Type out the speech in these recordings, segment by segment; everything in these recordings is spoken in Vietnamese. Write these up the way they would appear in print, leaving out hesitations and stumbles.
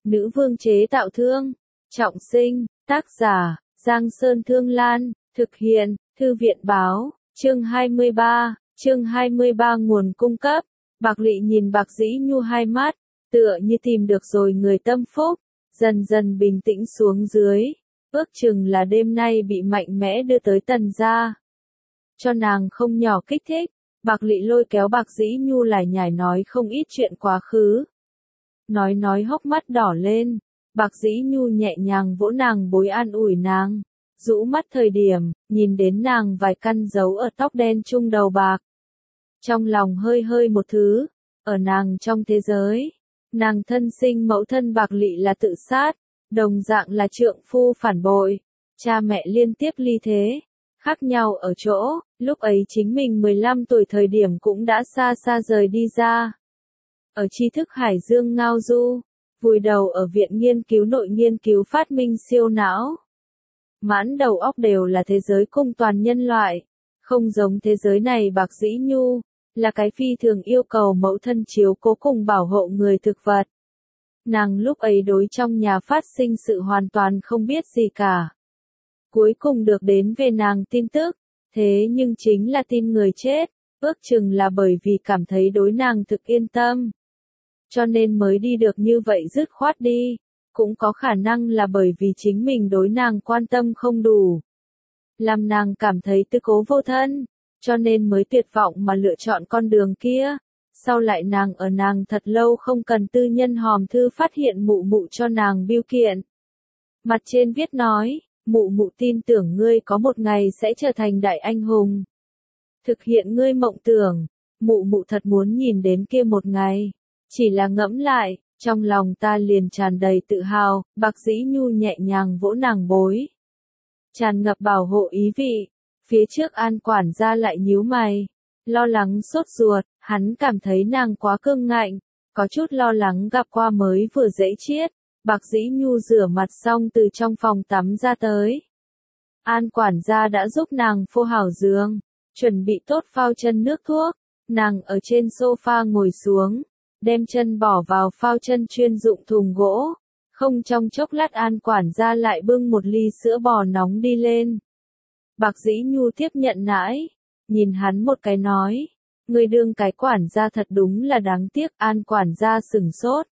Nữ vương chế tạo thương. Trọng sinh, tác giả, Giang Sơn Thương Lan, thực hiện, Thư viện báo, chương 23, nguồn cung cấp. Bạc Lị nhìn Bạc Dĩ Nhu hai mắt, tựa như tìm được rồi người tâm phúc, dần dần bình tĩnh xuống dưới, ước chừng là đêm nay bị mạnh mẽ đưa tới Tần gia. Cho nàng không nhỏ kích thích, Bạc Lị lôi kéo Bạc Dĩ Nhu lải nhải nói không ít chuyện quá khứ. Nói hốc mắt đỏ lên, Bạc Dĩ Nhu nhẹ nhàng vỗ nàng bối an ủi nàng, rũ mắt thời điểm, nhìn đến nàng vài căn dấu ở tóc đen trung đầu bạc. Trong lòng hơi hơi một thứ, ở nàng trong thế giới, nàng thân sinh mẫu thân Bạc Lị là tự sát, đồng dạng là trượng phu phản bội, cha mẹ liên tiếp ly thế. Khác nhau ở chỗ, lúc ấy chính mình 15 tuổi thời điểm cũng đã xa xa rời đi ra. Ở tri thức hải dương ngao du, vùi đầu ở viện nghiên cứu nội nghiên cứu phát minh siêu não. Mãn đầu óc đều là thế giới cung toàn nhân loại, không giống thế giới này Bạc Dĩ Nhu, là cái phi thường yêu cầu mẫu thân chiếu cố cùng bảo hộ người thực vật. Nàng lúc ấy đối trong nhà phát sinh sự hoàn toàn không biết gì cả. Cuối cùng được đến về nàng tin tức, thế nhưng chính là tin người chết, ước chừng là bởi vì cảm thấy đối nàng thực yên tâm. Cho nên mới đi được như vậy dứt khoát đi, cũng có khả năng là bởi vì chính mình đối nàng quan tâm không đủ. Làm nàng cảm thấy tư cố vô thân, cho nên mới tuyệt vọng mà lựa chọn con đường kia. Sau lại nàng thật lâu không cần tư nhân hòm thư phát hiện mụ mụ cho nàng bưu kiện. Mặt trên viết nói, mụ mụ tin tưởng ngươi có một ngày sẽ trở thành đại anh hùng. Thực hiện ngươi mộng tưởng, mụ mụ thật muốn nhìn đến kia một ngày. Chỉ là ngẫm lại, trong lòng ta liền tràn đầy tự hào, Bạc Dĩ Nhu nhẹ nhàng vỗ nàng bối. Tràn ngập bảo hộ ý vị, phía trước An quản gia lại nhíu mày, lo lắng sốt ruột, hắn cảm thấy nàng quá cương ngạnh, có chút lo lắng gặp qua mới vừa dễ chiết. Bạc Dĩ Nhu rửa mặt xong từ trong phòng tắm ra tới. An quản gia đã giúp nàng phô hảo giường, chuẩn bị tốt phao chân nước thuốc, nàng ở trên sofa ngồi xuống, đem chân bỏ vào phao chân chuyên dụng thùng gỗ, không trong chốc lát An quản gia lại bưng một ly sữa bò nóng đi lên. Bạc Dĩ Nhu tiếp nhận nãi, nhìn hắn một cái nói, người đương cái quản gia thật đúng là đáng tiếc. An quản gia sửng sốt.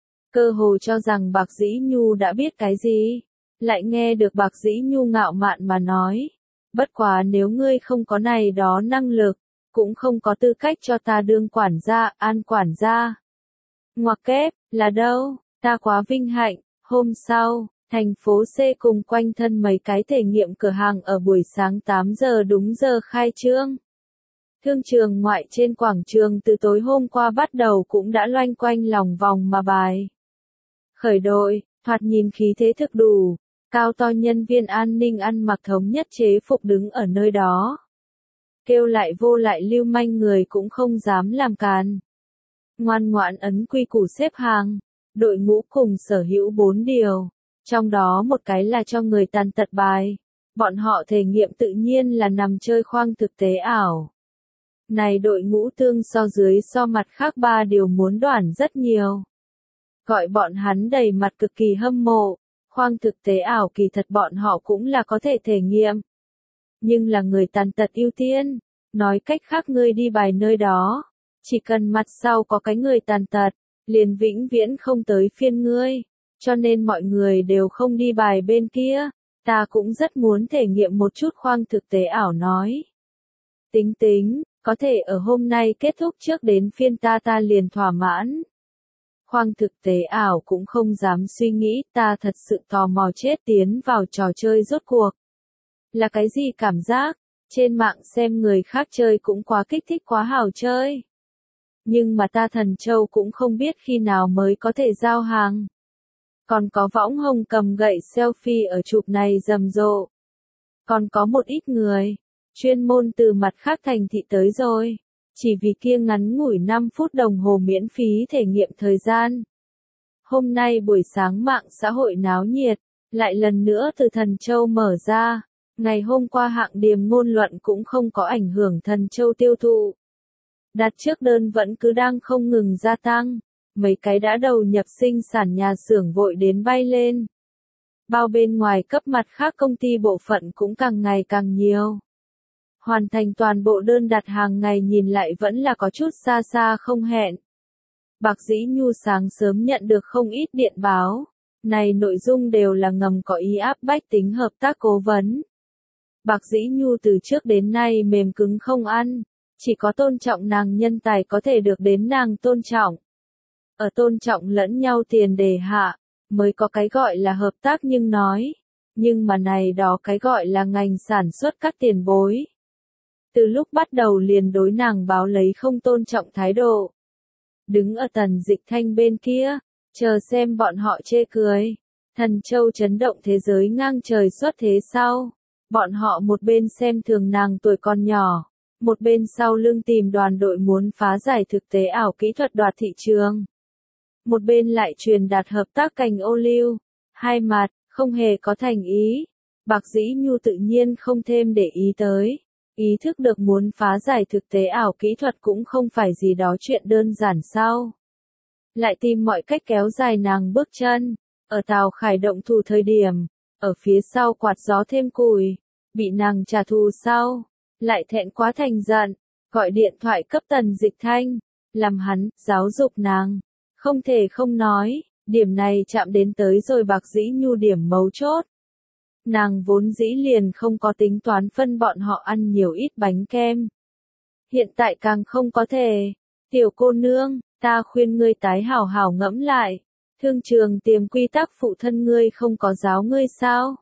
Cơ hồ cho rằng Bạc Dĩ Nhu đã biết cái gì, lại nghe được Bạc Dĩ Nhu ngạo mạn mà nói, bất quá nếu ngươi không có này đó năng lực, cũng không có tư cách cho ta đương quản gia. An quản gia. Ngoặc kép, là đâu, ta quá vinh hạnh. Hôm sau, thành phố C cùng quanh thân mấy cái thể nghiệm cửa hàng ở buổi sáng 8 giờ đúng giờ khai trương. Thương trường ngoại trên quảng trường từ tối hôm qua bắt đầu cũng đã loanh quanh lòng vòng mà bài. Khởi đội, thoạt nhìn khí thế thực đủ, cao to nhân viên an ninh ăn mặc thống nhất chế phục đứng ở nơi đó. Kêu lại vô lại lưu manh người cũng không dám làm càn. Ngoan ngoãn ấn quy củ xếp hàng, đội ngũ cùng sở hữu 4 điều, trong đó một cái là cho người tàn tật bài. Bọn họ thể nghiệm tự nhiên là nằm chơi khoang thực tế ảo. Này đội ngũ tương so dưới so mặt khác 3 điều muốn đoản rất nhiều. Gọi bọn hắn đầy mặt cực kỳ hâm mộ, khoang thực tế ảo kỳ thật bọn họ cũng là có thể thể nghiệm. Nhưng là người tàn tật ưu tiên, nói cách khác ngươi đi bài nơi đó, chỉ cần mặt sau có cái người tàn tật, liền vĩnh viễn không tới phiên ngươi, cho nên mọi người đều không đi bài bên kia. Ta cũng rất muốn thể nghiệm một chút khoang thực tế ảo nói. Tính, có thể ở hôm nay kết thúc trước đến phiên ta liền thỏa mãn. Khoang thực tế ảo cũng không dám suy nghĩ, ta thật sự tò mò chết tiến vào trò chơi rốt cuộc. Là cái gì cảm giác, trên mạng xem người khác chơi cũng quá kích thích quá hào chơi. Nhưng mà ta Thần Châu cũng không biết khi nào mới có thể giao hàng. Còn có võng hồng cầm gậy selfie ở chụp này rầm rộ. Còn có một ít người, chuyên môn từ mặt khác thành thị tới rồi. Chỉ vì kia ngắn ngủi 5 phút đồng hồ miễn phí thể nghiệm thời gian. Hôm nay buổi sáng mạng xã hội náo nhiệt, lại lần nữa từ Thần Châu mở ra. Ngày hôm qua hạng điểm ngôn luận cũng không có ảnh hưởng Thần Châu tiêu thụ. Đặt trước đơn vẫn cứ đang không ngừng gia tăng. mấy cái đã đầu nhập sinh sản nhà xưởng vội đến bay lên. Bao bên ngoài cấp mặt khác công ty bộ phận cũng càng ngày càng nhiều. Hoàn thành toàn bộ đơn đặt hàng ngày nhìn lại vẫn là có chút xa xa không hẹn. Bạc Dĩ Nhu sáng sớm nhận được không ít điện báo. Này nội dung đều là ngầm có ý áp bách tính hợp tác cố vấn. Bạc Dĩ Nhu từ trước đến nay mềm cứng không ăn. Chỉ có tôn trọng nàng nhân tài có thể được đến nàng tôn trọng. Ở tôn trọng lẫn nhau tiền đề hạ, mới có cái gọi là hợp tác nhưng mà này đó cái gọi là ngành sản xuất các tiền bối. Từ lúc bắt đầu liền đối nàng báo lấy không tôn trọng thái độ. Đứng ở Tần Dịch Thanh bên kia, chờ xem bọn họ chê cười. Thần châu chấn động thế giới ngang trời xuất thế sau. Bọn họ một bên xem thường nàng tuổi còn nhỏ, một bên sau lưng tìm đoàn đội muốn phá giải thực tế ảo kỹ thuật đoạt thị trường. Một bên lại truyền đạt hợp tác cành ô liu, hai mặt, không hề có thành ý. Bạc Dĩ Nhu tự nhiên không thêm để ý tới. Ý thức được muốn phá giải thực tế ảo kỹ thuật cũng không phải gì đó chuyện đơn giản sao. Lại tìm mọi cách kéo dài nàng bước chân. Ở Tào Khải động thủ thời điểm, ở phía sau quạt gió thêm củi, bị nàng trả thù sau, lại thẹn quá thành giận, gọi điện thoại cấp Tần Dịch Thanh, làm hắn giáo dục nàng. Không thể không nói, điểm này chạm đến tới rồi Bạc Dĩ Nhu điểm mấu chốt. Nàng vốn dĩ liền không có tính toán phân bọn họ ăn nhiều ít bánh kem. Hiện tại càng không có thể. Tiểu cô nương, ta khuyên ngươi tái hảo hảo ngẫm lại. Thương trường tiềm quy tắc phụ thân ngươi không có giáo ngươi sao?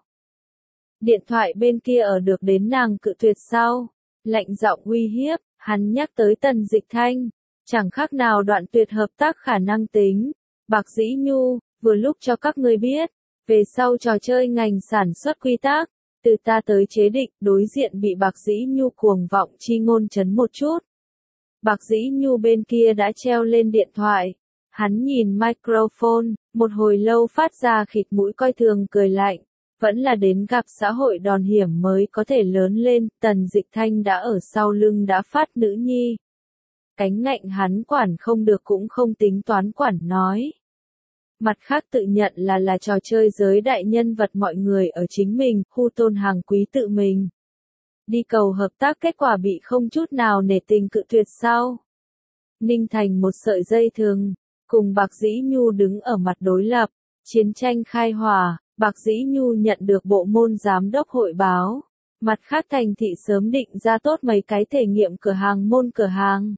Điện thoại bên kia ở được đến nàng cự tuyệt sau. Lạnh giọng uy hiếp, hắn nhắc tới Tần Dịch Thanh. Chẳng khác nào đoạn tuyệt hợp tác khả năng tính. Bạc Dĩ Nhu, vừa lúc cho các ngươi biết. Về sau trò chơi ngành sản xuất quy tắc, từ ta tới chế định, đối diện bị Bạc Dĩ Nhu cuồng vọng chi ngôn chấn một chút. Bạc Dĩ Nhu bên kia đã treo lên điện thoại. Hắn nhìn microphone, một hồi lâu phát ra khịt mũi coi thường cười lạnh. Vẫn là đến gặp xã hội đòn hiểm mới có thể lớn lên, Tần Dịch Thanh đã ở sau lưng đã phát nữ nhi. Cánh ngạnh hắn quản không được cũng không tính toán quản nói. Mặt khác tự nhận là trò chơi giới đại nhân vật mọi người ở chính mình, khu tôn hàng quý tự mình. Đi cầu hợp tác kết quả bị không chút nào nể tình cự tuyệt sau. Ninh thành một sợi dây thừng, cùng Bạc Dĩ Nhu đứng ở mặt đối lập, chiến tranh khai hỏa, Bạc Dĩ Nhu nhận được bộ môn giám đốc hội báo. Mặt khác thành thị sớm định ra tốt mấy cái thể nghiệm cửa hàng môn cửa hàng.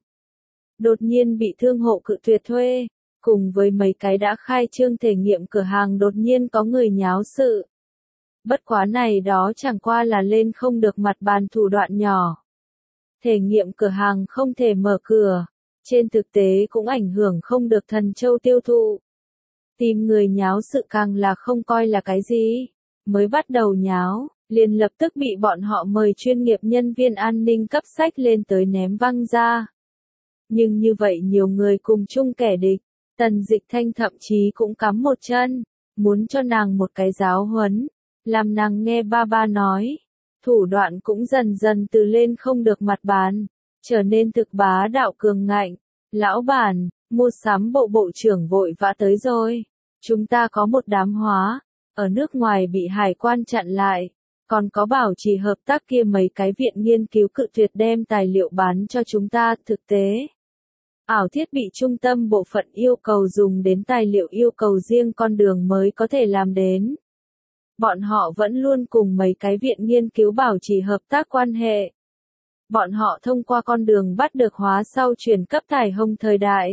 Đột nhiên bị thương hộ cự tuyệt thuê. Cùng với mấy cái đã khai trương thể nghiệm cửa hàng đột nhiên có người nháo sự. Bất quá này đó chẳng qua là lên không được mặt bàn thủ đoạn nhỏ. Thể nghiệm cửa hàng không thể mở cửa. Trên thực tế cũng ảnh hưởng không được Thần Châu tiêu thụ. Tìm người nháo sự càng là không coi là cái gì. Mới bắt đầu nháo, liền lập tức bị bọn họ mời chuyên nghiệp nhân viên an ninh cấp sách lên tới ném văng ra. Nhưng như vậy nhiều người cùng chung kẻ địch. Tần Dịch Thanh thậm chí cũng cắm một chân, muốn cho nàng một cái giáo huấn, làm nàng nghe ba ba nói. Thủ đoạn cũng dần dần từ lên không được mặt bàn, trở nên thực bá đạo cường ngạnh. Lão bản, mua sắm bộ trưởng vội vã tới rồi. Chúng ta có một đám hóa, ở nước ngoài bị hải quan chặn lại. Còn có bảo trì hợp tác kia mấy cái viện nghiên cứu cự tuyệt đem tài liệu bán cho chúng ta thực tế. Ảo thiết bị trung tâm bộ phận yêu cầu dùng đến tài liệu yêu cầu riêng con đường mới có thể làm đến. Bọn họ vẫn luôn cùng mấy cái viện nghiên cứu bảo trì hợp tác quan hệ. Bọn họ thông qua con đường bắt được hóa sau chuyển cấp thải hồng thời đại.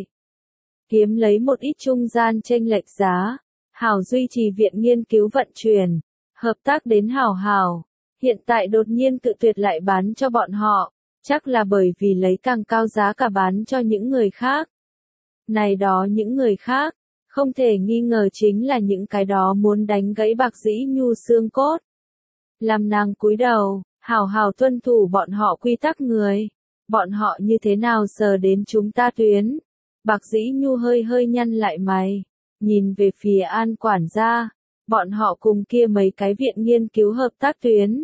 Kiếm lấy một ít trung gian chênh lệch giá. Hảo duy trì viện nghiên cứu vận chuyển. Hợp tác đến hảo. Hiện tại đột nhiên tự tuyệt lại bán cho bọn họ. Chắc là bởi vì lấy càng cao giá cả bán cho những người khác. Này đó những người khác, không thể nghi ngờ chính là những cái đó muốn đánh gãy Bạc Dĩ Nhu xương cốt. Làm nàng cúi đầu, hảo tuân thủ bọn họ quy tắc người. Bọn họ như thế nào sờ đến chúng ta tuyến. Bạc Dĩ Nhu hơi nhăn lại mày, nhìn về phía An quản gia. Bọn họ cùng kia mấy cái viện nghiên cứu hợp tác tuyến.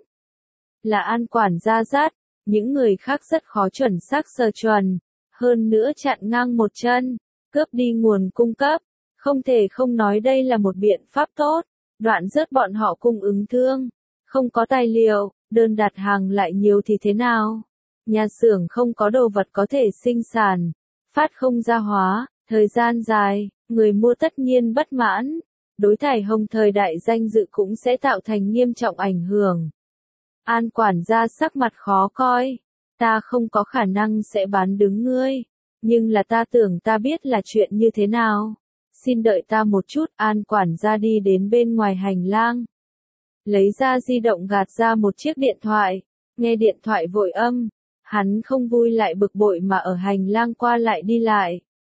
Là An quản gia dắt. Những người khác rất khó chuẩn xác sơ chuẩn, hơn nữa chặn ngang một chân, cướp đi nguồn cung cấp. Không thể không nói đây là một biện pháp tốt, đoạn rớt bọn họ cung ứng thương. Không có tài liệu, đơn đặt hàng lại nhiều thì thế nào? Nhà xưởng không có đồ vật có thể sinh sản, phát không ra hóa, thời gian dài, người mua tất nhiên bất mãn. Đối Thải Hồng thời đại danh dự cũng sẽ tạo thành nghiêm trọng ảnh hưởng. An quản gia sắc mặt khó coi. Ta không có khả năng sẽ bán đứng ngươi, nhưng là ta tưởng ta biết là chuyện như thế nào. Xin đợi ta một chút. An quản gia đi đến bên ngoài hành lang, lấy ra di động gạt ra một chiếc điện thoại, nghe điện thoại vội âm. Hắn không vui lại bực bội mà ở hành lang qua lại đi lại.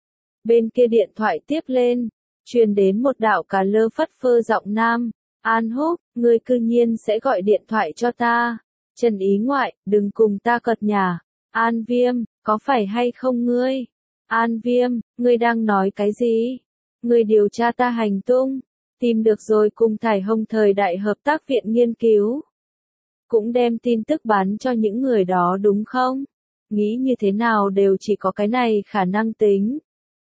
Bên kia điện thoại tiếp lên, truyền đến một đạo cà lơ phất phơ giọng nam. An Húc, ngươi cư nhiên sẽ gọi điện thoại cho ta. Trần ý ngoại, đừng cùng ta cợt nhả. An Viêm, có phải hay không ngươi? An Viêm, ngươi đang nói cái gì? Ngươi điều tra ta hành tung, tìm được rồi cùng Thải Hồng thời đại hợp tác viện nghiên cứu. Cũng đem tin tức bán cho những người đó đúng không? Nghĩ như thế nào đều chỉ có cái này khả năng tính.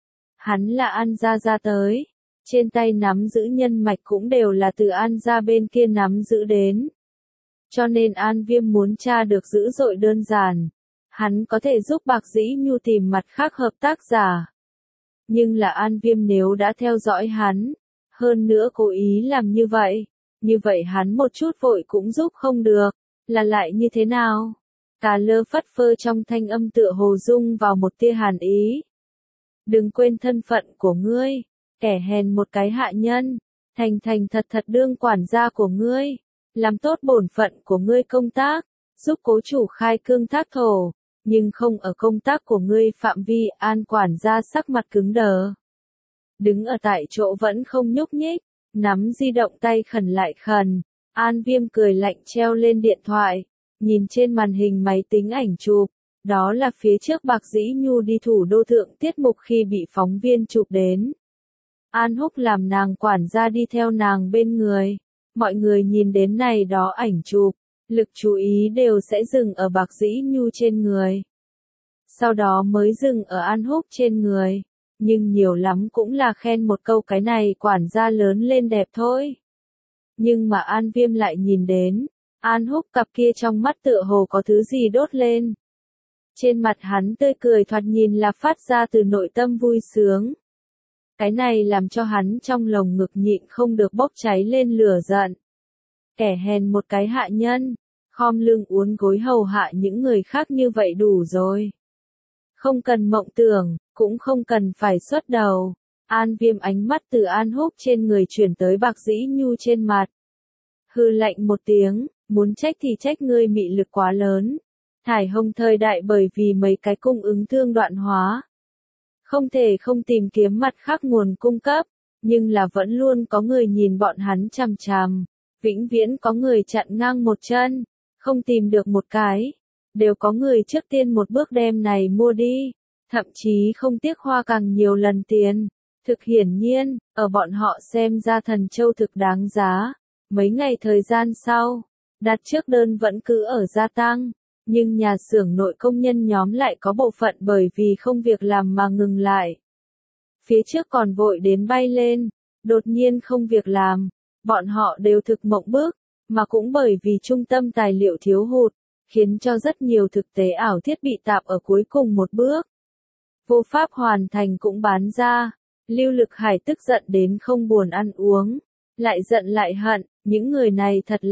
Hắn là An gia ra tới, trên tay nắm giữ nhân mạch cũng đều là từ An gia bên kia nắm giữ đến. Cho nên An Viêm muốn tra được dữ dội đơn giản. Hắn có thể giúp Bạc Dĩ Nhu tìm mặt khác hợp tác giả. Nhưng là An Viêm nếu đã theo dõi hắn, hơn nữa cố ý làm như vậy hắn một chút vội cũng giúp không được, là lại như thế nào? Cà lơ phất phơ trong thanh âm tựa hồ dung vào một tia hàn ý. Đừng quên thân phận của ngươi, kẻ hèn một cái hạ nhân, thành thành thật thật đương quản gia của ngươi, làm tốt bổn phận của ngươi công tác, giúp cố chủ khai cương thác thổ, nhưng không ở công tác của ngươi phạm vi. An quản gia sắc mặt cứng đờ, đứng ở tại chỗ vẫn không nhúc nhích, nắm di động tay khẩn lại khẩn. An Viêm cười lạnh treo lên điện thoại, nhìn trên màn hình máy tính ảnh chụp, đó là phía trước Bạc Dĩ Nhu đi thủ đô thượng tiết mục khi bị phóng viên chụp đến. An Húc làm nàng quản gia đi theo nàng bên người, mọi người nhìn đến này đó ảnh chụp, lực chú ý đều sẽ dừng ở Bạc Dĩ Nhu trên người. Sau đó mới dừng ở An Húc trên người, nhưng nhiều lắm cũng là khen một câu cái này quản gia lớn lên đẹp thôi. Nhưng mà An Viêm lại nhìn đến, An Húc cặp kia trong mắt tựa hồ có thứ gì đốt lên. Trên mặt hắn tươi cười thoạt nhìn là phát ra từ nội tâm vui sướng. Cái này làm cho hắn trong lồng ngực nhịn không được bốc cháy lên lửa giận. Kẻ hèn một cái hạ nhân, khom lưng uốn gối hầu hạ những người khác như vậy đủ rồi. Không cần mộng tưởng, cũng không cần phải xuất đầu. An Viêm ánh mắt từ An Húc trên người chuyển tới Bạc Dĩ Nhu trên mặt. Hư lạnh một tiếng, muốn trách thì trách ngươi mị lực quá lớn. Thải Hồng thời đại bởi vì mấy cái cung ứng thương đoạn hóa, không thể không tìm kiếm mặt khác nguồn cung cấp, nhưng là vẫn luôn có người nhìn bọn hắn chằm chằm, vĩnh viễn có người chặn ngang một chân, không tìm được một cái, đều có người trước tiên một bước đem này mua đi, thậm chí không tiếc hoa càng nhiều lần tiền. Thực hiển nhiên, ở bọn họ xem ra Thần Châu thực đáng giá. Mấy ngày thời gian sau, đặt trước đơn vẫn cứ ở gia tăng, nhưng nhà xưởng nội công nhân nhóm lại có bộ phận bởi vì không việc làm mà ngừng lại. Phía trước còn vội đến bay lên, đột nhiên không việc làm, bọn họ đều thực mộng bức, mà cũng bởi vì trung tâm tài liệu thiếu hụt, khiến cho rất nhiều thực tế ảo thiết bị tạp ở cuối cùng một bước. Vô pháp hoàn thành cũng bán ra. Lưu Lực Hải tức giận đến không buồn ăn uống, lại giận lại hận, những người này thật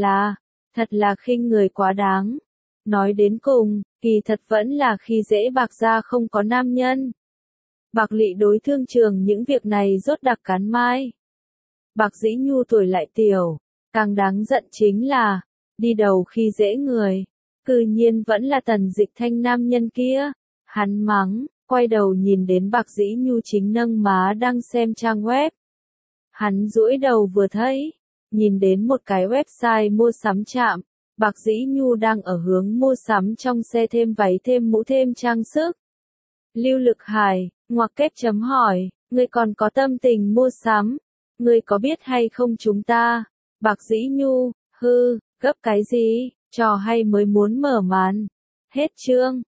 là khinh người quá đáng. Nói đến cùng, kỳ thật vẫn là khi dễ Bạc gia không có nam nhân. Bạc Lị đối thương trường những việc này rốt đặc cán mai. Bạc Dĩ Nhu tuổi lại tiểu, càng đáng giận chính là, đi đầu khi dễ người, cư nhiên vẫn là Tần Dịch Thanh nam nhân kia. Hắn mắng, quay đầu nhìn đến Bạc Dĩ Nhu chính nâng má đang xem trang web. Hắn duỗi đầu vừa thấy, nhìn đến một cái website mua sắm trạm, Bạc Dĩ Nhu đang ở hướng mua sắm trong xe thêm váy thêm mũ thêm trang sức. Lưu Lực Hải, ngoặc kép chấm hỏi, ngươi còn có tâm tình mua sắm, ngươi có biết hay không chúng ta? Bạc Dĩ Nhu, gấp cái gì, trò hay mới muốn mở màn. Hết chương.